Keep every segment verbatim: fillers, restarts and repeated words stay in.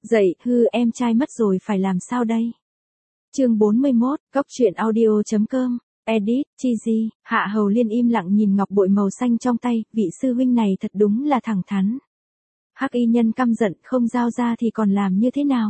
Dậy, hư em trai mất rồi phải làm sao đây? Chương bốn mươi mốt, Cóc truyện audio.com, edit, cheesy, Hạ Hầu Liên im lặng nhìn ngọc bội màu xanh trong tay, vị sư huynh này thật đúng là thẳng thắn. Hắc y nhân căm giận, không giao ra thì còn làm như thế nào?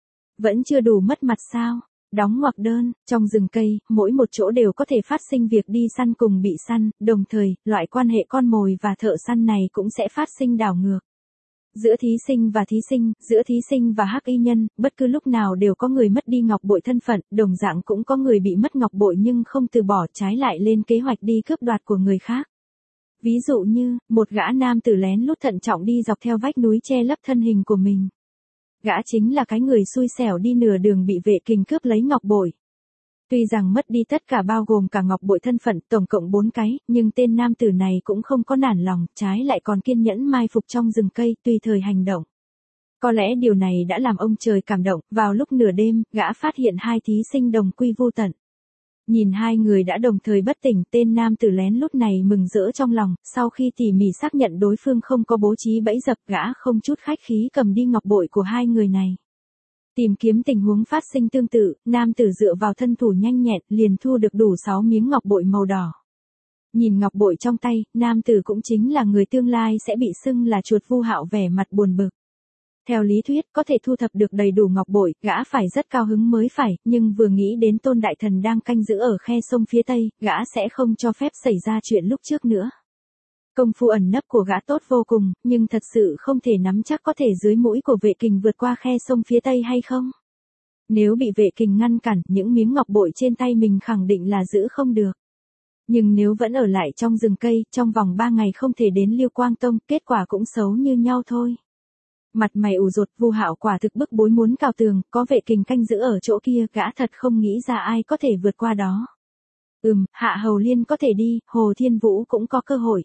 Vẫn chưa đủ mất mặt sao? Đóng ngoặc đơn, trong rừng cây, mỗi một chỗ đều có thể phát sinh việc đi săn cùng bị săn, đồng thời, loại quan hệ con mồi và thợ săn này cũng sẽ phát sinh đảo ngược. Giữa thí sinh và thí sinh, giữa thí sinh và hắc y nhân, bất cứ lúc nào đều có người mất đi ngọc bội thân phận, đồng dạng cũng có người bị mất ngọc bội nhưng không từ bỏ, trái lại lên kế hoạch đi cướp đoạt của người khác. Ví dụ như, một gã nam tử lén lút thận trọng đi dọc theo vách núi che lấp thân hình của mình. Gã chính là cái người xui xẻo đi nửa đường bị vệ kình cướp lấy ngọc bội. Tuy rằng mất đi tất cả bao gồm cả ngọc bội thân phận tổng cộng bốn cái, nhưng tên nam tử này cũng không có nản lòng, trái lại còn kiên nhẫn mai phục trong rừng cây, tùy thời hành động. Có lẽ điều này đã làm ông trời cảm động, vào lúc nửa đêm, gã phát hiện hai thí sinh đồng quy vu tận. Nhìn hai người đã đồng thời bất tỉnh, tên nam tử lén lút này mừng rỡ trong lòng, sau khi tỉ mỉ xác nhận đối phương không có bố trí bẫy dập, gã không chút khách khí cầm đi ngọc bội của hai người này. Tìm kiếm tình huống phát sinh tương tự, nam tử dựa vào thân thủ nhanh nhẹn, liền thu được đủ sáu miếng ngọc bội màu đỏ. Nhìn ngọc bội trong tay, nam tử cũng chính là người tương lai sẽ bị xưng là chuột Vu Hạo vẻ mặt buồn bực. Theo lý thuyết, có thể thu thập được đầy đủ ngọc bội, gã phải rất cao hứng mới phải, nhưng vừa nghĩ đến Tôn Đại Thần đang canh giữ ở khe sông phía tây, gã sẽ không cho phép xảy ra chuyện lúc trước nữa. Công phu ẩn nấp của gã tốt vô cùng, nhưng thật sự không thể nắm chắc có thể dưới mũi của vệ kình vượt qua khe sông phía tây hay không. Nếu bị vệ kình ngăn cản, những miếng ngọc bội trên tay mình khẳng định là giữ không được. Nhưng nếu vẫn ở lại trong rừng cây, trong vòng ba ngày không thể đến Liêu Quang Tông, kết quả cũng xấu như nhau thôi. Mặt mày ủ rột, Vu Hạo quả thực bức bối muốn cào tường, có vệ kình canh giữ ở chỗ kia, gã thật không nghĩ ra ai có thể vượt qua đó. Ừm, Hạ Hầu Liên có thể đi, Hồ Thiên Vũ cũng có cơ hội.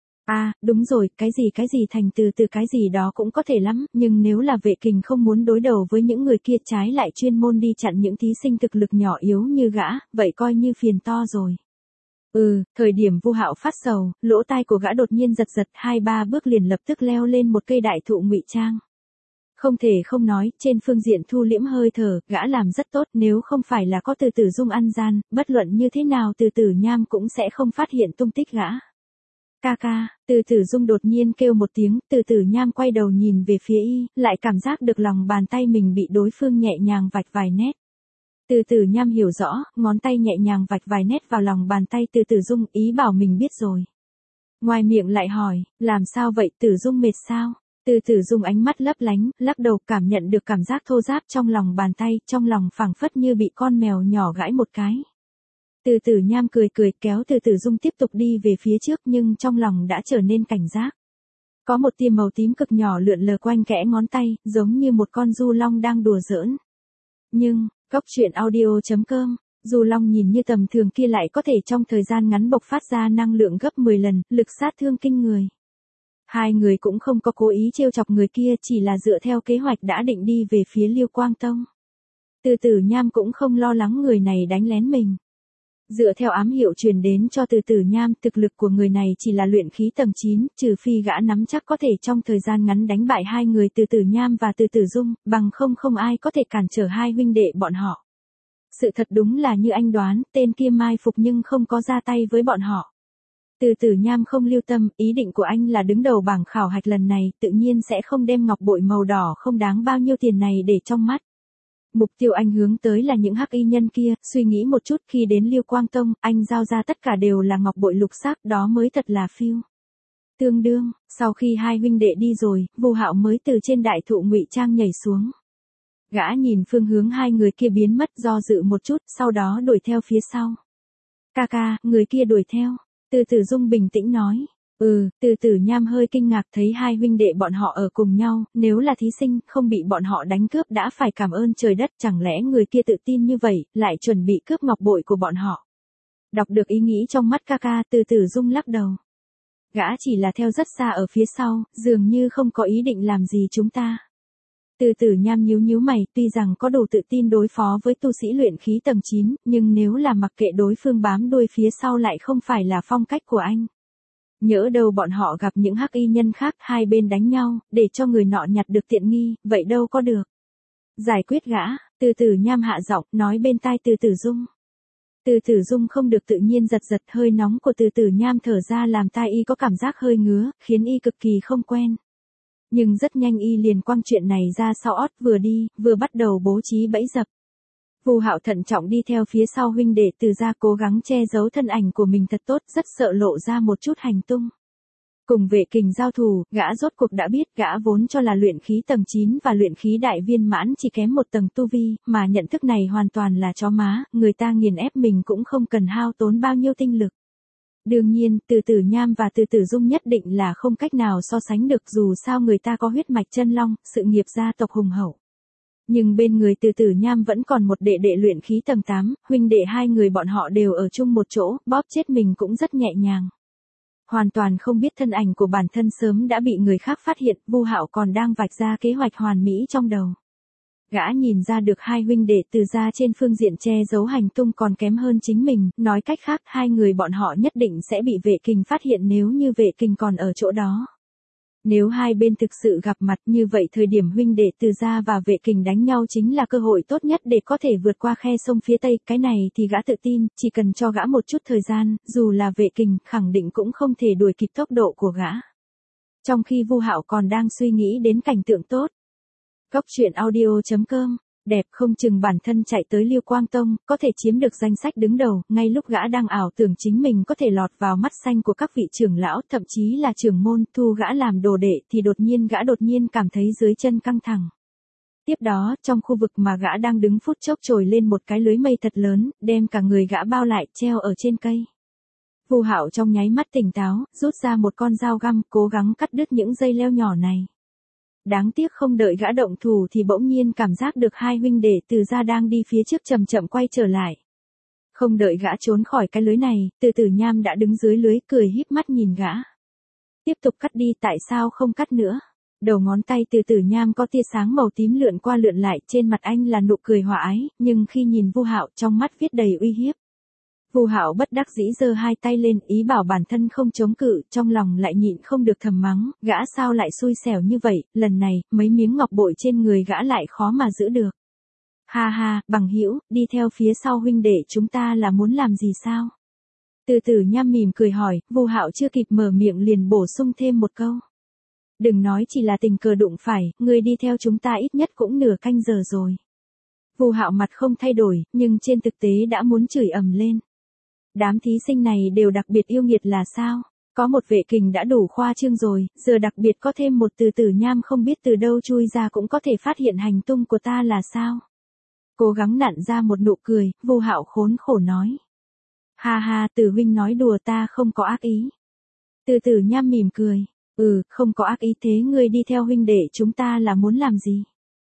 À, đúng rồi, cái gì cái gì thành từ từ cái gì đó cũng có thể lắm, nhưng nếu là vệ kình không muốn đối đầu với những người kia, trái lại chuyên môn đi chặn những thí sinh thực lực nhỏ yếu như gã, vậy coi như phiền to rồi. Ừ, thời điểm Vu Hạo phát sầu, lỗ tai của gã đột nhiên giật giật, hai ba bước liền lập tức leo lên một cây đại thụ ngụy trang. Không thể không nói, trên phương diện thu liễm hơi thở, gã làm rất tốt, nếu không phải là có Từ Tử Dung ăn gian, bất luận như thế nào Từ Tử Nham cũng sẽ không phát hiện tung tích gã. Ca ca, Từ Tử Dung đột nhiên kêu một tiếng, Từ Tử Nham quay đầu nhìn về phía y, lại cảm giác được lòng bàn tay mình bị đối phương nhẹ nhàng vạch vài nét. Từ Tử Nham hiểu rõ, ngón tay nhẹ nhàng vạch vài nét vào lòng bàn tay Từ Tử Dung, ý bảo mình biết rồi. Ngoài miệng lại hỏi, làm sao vậy, Tử Dung mệt sao? Từ Tử Dung ánh mắt lấp lánh, lắc đầu, cảm nhận được cảm giác thô ráp trong lòng bàn tay, trong lòng phảng phất như bị con mèo nhỏ gãi một cái. Từ Tử Nham cười cười kéo Từ Tử Dung tiếp tục đi về phía trước, nhưng trong lòng đã trở nên cảnh giác. Có một tia màu tím cực nhỏ lượn lờ quanh kẽ ngón tay, giống như một con du long đang đùa giỡn. Nhưng, Cóc truyện audio.com, du long nhìn như tầm thường kia lại có thể trong thời gian ngắn bộc phát ra năng lượng gấp mười lần, lực sát thương kinh người. Hai người cũng không có cố ý trêu chọc người kia, chỉ là dựa theo kế hoạch đã định đi về phía Liêu Quang Tông. Từ Tử Nham cũng không lo lắng người này đánh lén mình. Dựa theo ám hiệu truyền đến cho Từ Tử Nham, thực lực của người này chỉ là luyện khí tầng chín, trừ phi gã nắm chắc có thể trong thời gian ngắn đánh bại hai người Từ Tử Nham và Từ Tử Dung, bằng không không ai có thể cản trở hai huynh đệ bọn họ. Sự thật đúng là như anh đoán, tên kia mai phục nhưng không có ra tay với bọn họ. Từ Tử Nham không lưu tâm, ý định của anh là đứng đầu bảng khảo hạch lần này, tự nhiên sẽ không đem ngọc bội màu đỏ không đáng bao nhiêu tiền này để trong mắt. Mục tiêu anh hướng tới là những hắc y nhân kia, suy nghĩ một chút, khi đến Liêu Quang Tông, anh giao ra tất cả đều là ngọc bội lục sắc, đó mới thật là phiêu. Tương đương, sau khi hai huynh đệ đi rồi, Vu Hạo mới từ trên đại thụ ngụy trang nhảy xuống. Gã nhìn phương hướng hai người kia biến mất, do dự một chút, sau đó đuổi theo phía sau. Ca ca, người kia đuổi theo. Từ Tử Dung bình tĩnh nói. Ừ, Từ Tử Nham hơi kinh ngạc thấy hai huynh đệ bọn họ ở cùng nhau, nếu là thí sinh, không bị bọn họ đánh cướp đã phải cảm ơn trời đất, chẳng lẽ người kia tự tin như vậy, lại chuẩn bị cướp ngọc bội của bọn họ. Đọc được ý nghĩ trong mắt ca ca, Từ Tử Dung lắc đầu. Gã chỉ là theo rất xa ở phía sau, dường như không có ý định làm gì chúng ta. Từ Tử Nham nhíu nhíu mày, tuy rằng có đủ tự tin đối phó với tu sĩ luyện khí tầng chín, nhưng nếu là mặc kệ đối phương bám đuôi phía sau lại không phải là phong cách của anh. Nhỡ đâu bọn họ gặp những hắc y nhân khác hai bên đánh nhau, để cho người nọ nhặt được tiện nghi, vậy đâu có được. Giải quyết gã, Từ Tử Nham hạ giọng, nói bên tai Từ Tử Dung. Từ Tử Dung không được tự nhiên giật giật, hơi nóng của Từ Tử Nham thở ra làm tai y có cảm giác hơi ngứa, khiến y cực kỳ không quen. Nhưng rất nhanh y liền quăng chuyện này ra sau ót, vừa đi, vừa bắt đầu bố trí bẫy dập. Vu Hạo thận trọng đi theo phía sau huynh đệ Từ gia, cố gắng che giấu thân ảnh của mình thật tốt, rất sợ lộ ra một chút hành tung. Cùng Vệ Kình giao thủ, gã rốt cuộc đã biết, gã vốn cho là luyện khí tầng chín và luyện khí đại viên mãn chỉ kém một tầng tu vi, mà nhận thức này hoàn toàn là chó má, người ta nghiền ép mình cũng không cần hao tốn bao nhiêu tinh lực. Đương nhiên, Từ Tử Nham và Từ Tử Dung nhất định là không cách nào so sánh được, dù sao người ta có huyết mạch chân long, sự nghiệp gia tộc hùng hậu. Nhưng bên người Từ Tử Nham vẫn còn một đệ đệ luyện khí tầng tám, huynh đệ hai người bọn họ đều ở chung một chỗ, bóp chết mình cũng rất nhẹ nhàng. Hoàn toàn không biết thân ảnh của bản thân sớm đã bị người khác phát hiện, Vu Hạo còn đang vạch ra kế hoạch hoàn mỹ trong đầu. Gã nhìn ra được hai huynh đệ Từ gia trên phương diện che giấu hành tung còn kém hơn chính mình, nói cách khác hai người bọn họ nhất định sẽ bị Vệ Kình phát hiện nếu như Vệ Kình còn ở chỗ đó. Nếu hai bên thực sự gặp mặt như vậy, thời điểm huynh đệ Từ gia và Vệ Kình đánh nhau chính là cơ hội tốt nhất để có thể vượt qua khe sông phía Tây, cái này thì gã tự tin, chỉ cần cho gã một chút thời gian, dù là Vệ Kình, khẳng định cũng không thể đuổi kịp tốc độ của gã. Trong khi Vu Hạo còn đang suy nghĩ đến cảnh tượng tốt. Góc truyện audio chấm com, đẹp không chừng bản thân chạy tới Liêu Quang Tông, có thể chiếm được danh sách đứng đầu, ngay lúc gã đang ảo tưởng chính mình có thể lọt vào mắt xanh của các vị trưởng lão, thậm chí là trưởng môn, thu gã làm đồ đệ, thì đột nhiên gã đột nhiên cảm thấy dưới chân căng thẳng. Tiếp đó, trong khu vực mà gã đang đứng phút chốc trồi lên một cái lưới mây thật lớn, đem cả người gã bao lại, treo ở trên cây. Vu Hạo trong nháy mắt tỉnh táo, rút ra một con dao găm, cố gắng cắt đứt những dây leo nhỏ này. Đáng tiếc không đợi gã động thủ thì bỗng nhiên cảm giác được hai huynh đệ Từ gia đang đi phía trước chậm chậm quay trở lại. Không đợi gã trốn khỏi cái lưới này, Từ Tử Nham đã đứng dưới lưới cười híp mắt nhìn gã. Tiếp tục cắt đi, tại sao không cắt nữa? Đầu ngón tay Từ Tử Nham có tia sáng màu tím lượn qua lượn lại, trên mặt anh là nụ cười hòa ái, nhưng khi nhìn Vu Hạo trong mắt viết đầy uy hiếp. Vu Hạo bất đắc dĩ giơ hai tay lên, ý bảo bản thân không chống cự, trong lòng lại nhịn không được thầm mắng, gã sao lại xui xẻo như vậy, lần này, mấy miếng ngọc bội trên người gã lại khó mà giữ được. Ha ha, bằng hữu, đi theo phía sau huynh đệ chúng ta là muốn làm gì sao? Từ Tử Nham mỉm cười hỏi, Vu Hạo chưa kịp mở miệng liền bổ sung thêm một câu. Đừng nói chỉ là tình cờ đụng phải, người đi theo chúng ta ít nhất cũng nửa canh giờ rồi. Vu Hạo mặt không thay đổi, nhưng trên thực tế đã muốn chửi ầm lên. Đám thí sinh này đều đặc biệt yêu nghiệt là sao? Có một Vệ Kình đã đủ khoa trương rồi, giờ đặc biệt có thêm một Từ Tử Nham không biết từ đâu chui ra cũng có thể phát hiện hành tung của ta là sao? Cố gắng nặn ra một nụ cười, Vu Hạo khốn khổ nói. Ha ha, Từ huynh nói đùa, ta không có ác ý. Từ Tử Nham mỉm cười, ừ, không có ác ý, thế ngươi đi theo huynh đệ chúng ta là muốn làm gì?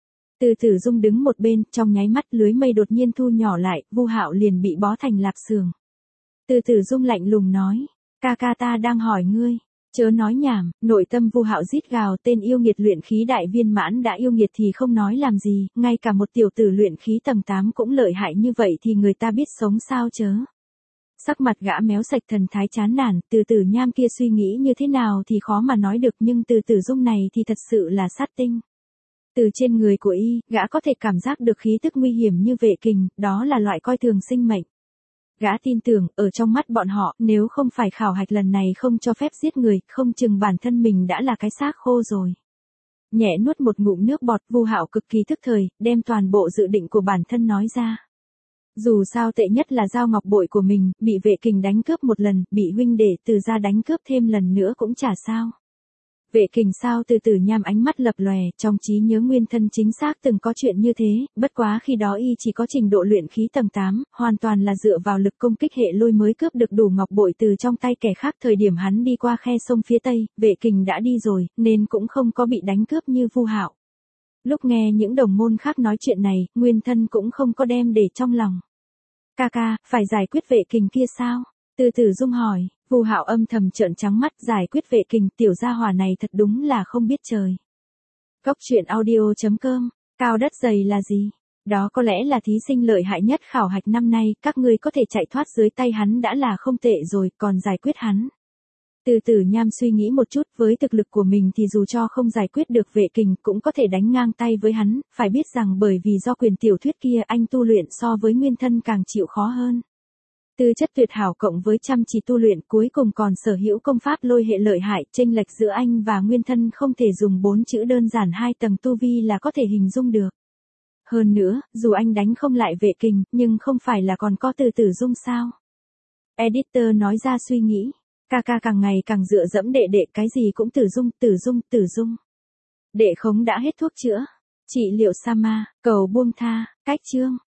Từ Tử Dung đứng một bên, trong nháy mắt lưới mây đột nhiên thu nhỏ lại, Vu Hạo liền bị bó thành lạp xưởng. Từ Tử Dung lạnh lùng nói, ca ca ta đang hỏi ngươi, chớ nói nhảm. Nội tâm Vu Hạo rít gào, tên yêu nghiệt luyện khí đại viên mãn đã yêu nghiệt thì không nói làm gì, ngay cả một tiểu tử luyện khí tầng tám cũng lợi hại như vậy thì người ta biết sống sao chớ. Sắc mặt gã méo sạch, thần thái chán nản, Từ Tử Nham kia suy nghĩ như thế nào thì khó mà nói được, nhưng Từ Tử Dung này thì thật sự là sát tinh. Từ trên người của y, gã có thể cảm giác được khí tức nguy hiểm như Vệ Kình, đó là loại coi thường sinh mệnh. Gã tin tưởng, ở trong mắt bọn họ, nếu không phải khảo hạch lần này không cho phép giết người, không chừng bản thân mình đã là cái xác khô rồi. Nhẹ nuốt một ngụm nước bọt, Vu Hạo cực kỳ thức thời, đem toàn bộ dự định của bản thân nói ra. Dù sao tệ nhất là dao ngọc bội của mình, bị Vệ Kình đánh cướp một lần, bị huynh đệ Từ gia đánh cướp thêm lần nữa cũng chả sao. Vệ Kình sao? Từ Tử Nham ánh mắt lập lòe, trong trí nhớ nguyên thân chính xác từng có chuyện như thế, bất quá khi đó y chỉ có trình độ luyện khí tầng tám, hoàn toàn là dựa vào lực công kích hệ lôi mới cướp được đủ ngọc bội từ trong tay kẻ khác. Thời điểm hắn đi qua khe sông phía Tây, Vệ Kình đã đi rồi, nên cũng không có bị đánh cướp như Vu Hạo. Lúc nghe những đồng môn khác nói chuyện này, nguyên thân cũng không có đem để trong lòng. Ca ca, phải giải quyết Vệ Kình kia sao? Từ Tử Dung hỏi. Vu Hạo âm thầm trợn trắng mắt, giải quyết Vệ Kình, tiểu gia hỏa này thật đúng là không biết trời. Góc truyện audio chấm com, cao đất dày là gì? Đó có lẽ là thí sinh lợi hại nhất khảo hạch năm nay, các ngươi có thể chạy thoát dưới tay hắn đã là không tệ rồi, còn giải quyết hắn. Từ Tử Nham suy nghĩ một chút, với thực lực của mình thì dù cho không giải quyết được vệ kình cũng có thể đánh ngang tay với hắn, phải biết rằng bởi vì do quyền tiểu thuyết kia anh tu luyện so với nguyên thân càng chịu khó hơn. Tư chất tuyệt hảo cộng với chăm chỉ tu luyện cuối cùng còn sở hữu công pháp lôi hệ lợi hại, chênh lệch giữa anh và nguyên thân không thể dùng bốn chữ đơn giản hai tầng tu vi là có thể hình dung được. Hơn nữa, dù anh đánh không lại vệ kình, nhưng không phải là còn có Từ Tử Dung sao? Editor nói ra suy nghĩ. Ca ca càng ngày càng dựa dẫm đệ đệ, cái gì cũng Tử Dung, Tử Dung, Tử Dung. Đệ khống đã hết thuốc chữa. Trị liệu Sama, cầu buông tha, cách chương.